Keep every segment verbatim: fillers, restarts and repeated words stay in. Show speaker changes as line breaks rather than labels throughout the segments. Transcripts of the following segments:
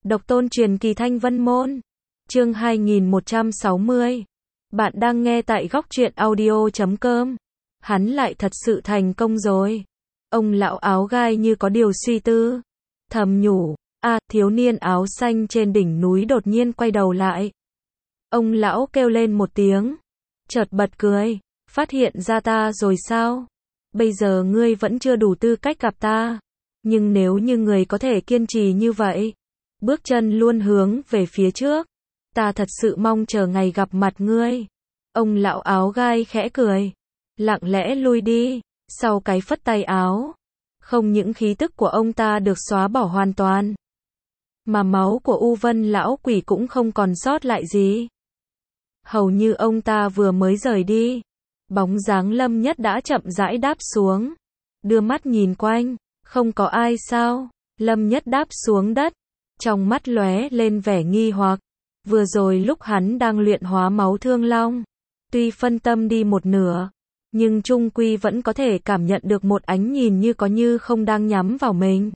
Độc tôn truyền kỳ Thanh Vân Môn. Chương hai nghìn một trăm sáu mươi. Bạn đang nghe tại góc truyện audio chấm com. Hắn lại thật sự thành công rồi. Ông lão áo gai như có điều suy tư. Thầm nhủ, a, thiếu niên áo xanh trên đỉnh núi đột nhiên quay đầu lại. Ông lão kêu lên một tiếng. Chợt bật cười. Phát hiện ra ta rồi sao? Bây giờ ngươi vẫn chưa đủ tư cách gặp ta. Nhưng nếu như người có thể kiên trì như vậy, bước chân luôn hướng về phía trước, ta thật sự mong chờ ngày gặp mặt ngươi. Ông lão áo gai khẽ cười, lặng lẽ lui đi, sau cái phất tay áo. Không những khí tức của ông ta được xóa bỏ hoàn toàn, mà máu của U Vân lão quỷ cũng không còn sót lại gì. Hầu như ông ta vừa mới rời đi, bóng dáng Lâm Nhất đã chậm rãi đáp xuống, đưa mắt nhìn quanh, không có ai sao? Lâm Nhất đáp xuống đất, trong mắt lóe lên vẻ nghi hoặc. Vừa rồi lúc hắn đang luyện hóa máu thương long, tuy phân tâm đi một nửa, nhưng chung quy vẫn có thể cảm nhận được một ánh nhìn như có như không đang nhắm vào mình.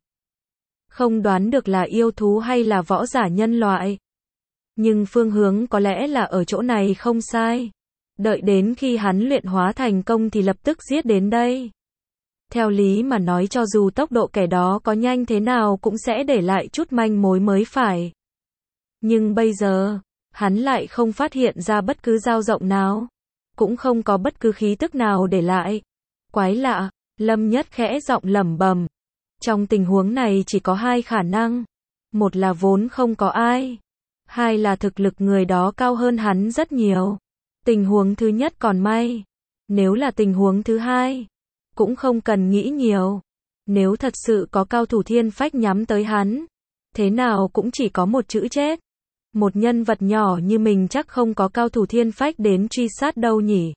Không đoán được là yêu thú hay là võ giả nhân loại, nhưng phương hướng có lẽ là ở chỗ này không sai. Đợi đến khi hắn luyện hóa thành công thì lập tức giết đến đây. Theo lý mà nói, cho dù tốc độ kẻ đó có nhanh thế nào cũng sẽ để lại chút manh mối mới phải. Nhưng bây giờ, hắn lại không phát hiện ra bất cứ dao rộng nào, cũng không có bất cứ khí tức nào để lại. Quái lạ, Lâm Nhất khẽ giọng lẩm bẩm. Trong tình huống này chỉ có hai khả năng. Một là vốn không có ai. Hai là thực lực người đó cao hơn hắn rất nhiều. Tình huống thứ nhất còn may. Nếu là tình huống thứ hai, cũng không cần nghĩ nhiều. Nếu thật sự có cao thủ thiên phách nhắm tới hắn, thế nào cũng chỉ có một chữ chết. Một nhân vật nhỏ như mình chắc không có cao thủ thiên phách đến truy sát đâu nhỉ.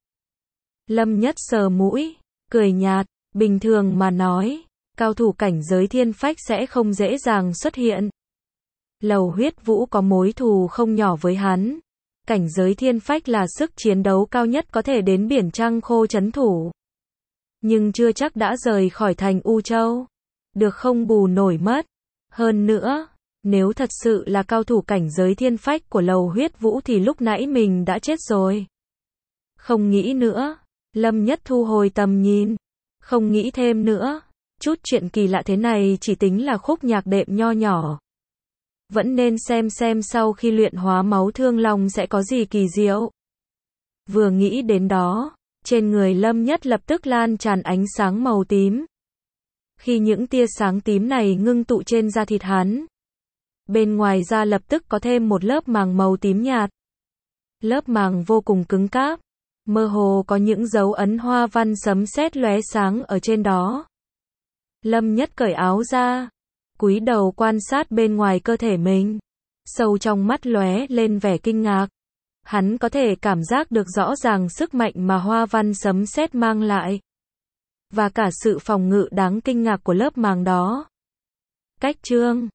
Lâm Nhất sờ mũi, cười nhạt, bình thường mà nói, cao thủ cảnh giới thiên phách sẽ không dễ dàng xuất hiện. Lầu Huyết Vũ có mối thù không nhỏ với hắn. Cảnh giới thiên phách là sức chiến đấu cao nhất có thể đến biển Trăng Khô trấn thủ. Nhưng chưa chắc đã rời khỏi thành U Châu. Được không bù nổi mất. Hơn nữa, nếu thật sự là cao thủ cảnh giới thiên phách của Lầu Huyết Vũ thì lúc nãy mình đã chết rồi. Không nghĩ nữa. Lâm Nhất thu hồi tầm nhìn. Không nghĩ thêm nữa. Chút chuyện kỳ lạ thế này chỉ tính là khúc nhạc đệm nho nhỏ. Vẫn nên xem xem sau khi luyện hóa máu thương long sẽ có gì kỳ diệu. Vừa nghĩ đến đó, trên người Lâm Nhất lập tức lan tràn ánh sáng màu tím. Khi những tia sáng tím này ngưng tụ trên da thịt hắn, bên ngoài da lập tức có thêm một lớp màng màu tím nhạt. Lớp màng vô cùng cứng cáp, mơ hồ có những dấu ấn hoa văn sấm sét lóe sáng ở trên đó. Lâm Nhất cởi áo ra, cúi đầu quan sát bên ngoài cơ thể mình. Sâu trong mắt lóe lên vẻ kinh ngạc. Hắn có thể cảm giác được rõ ràng sức mạnh mà hoa văn sấm sét mang lại. Và cả sự phòng ngự đáng kinh ngạc của lớp màng đó. Cách chương